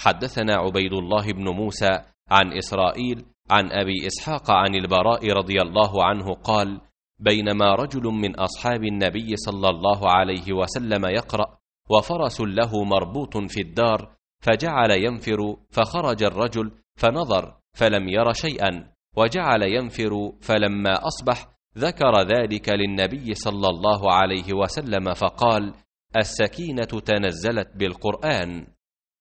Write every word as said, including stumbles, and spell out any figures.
حدثنا عبيد الله بن موسى عن إسرائيل عن أبي إسحاق عن البراء رضي الله عنه قال: بينما رجل من أصحاب النبي صلى الله عليه وسلم يقرأ وفرس له مربوط في الدار، فجعل ينفر، فخرج الرجل فنظر فلم ير شيئا، وجعل ينفر، فلما أصبح ذكر ذلك للنبي صلى الله عليه وسلم فقال: السكينة تنزلت بالقرآن.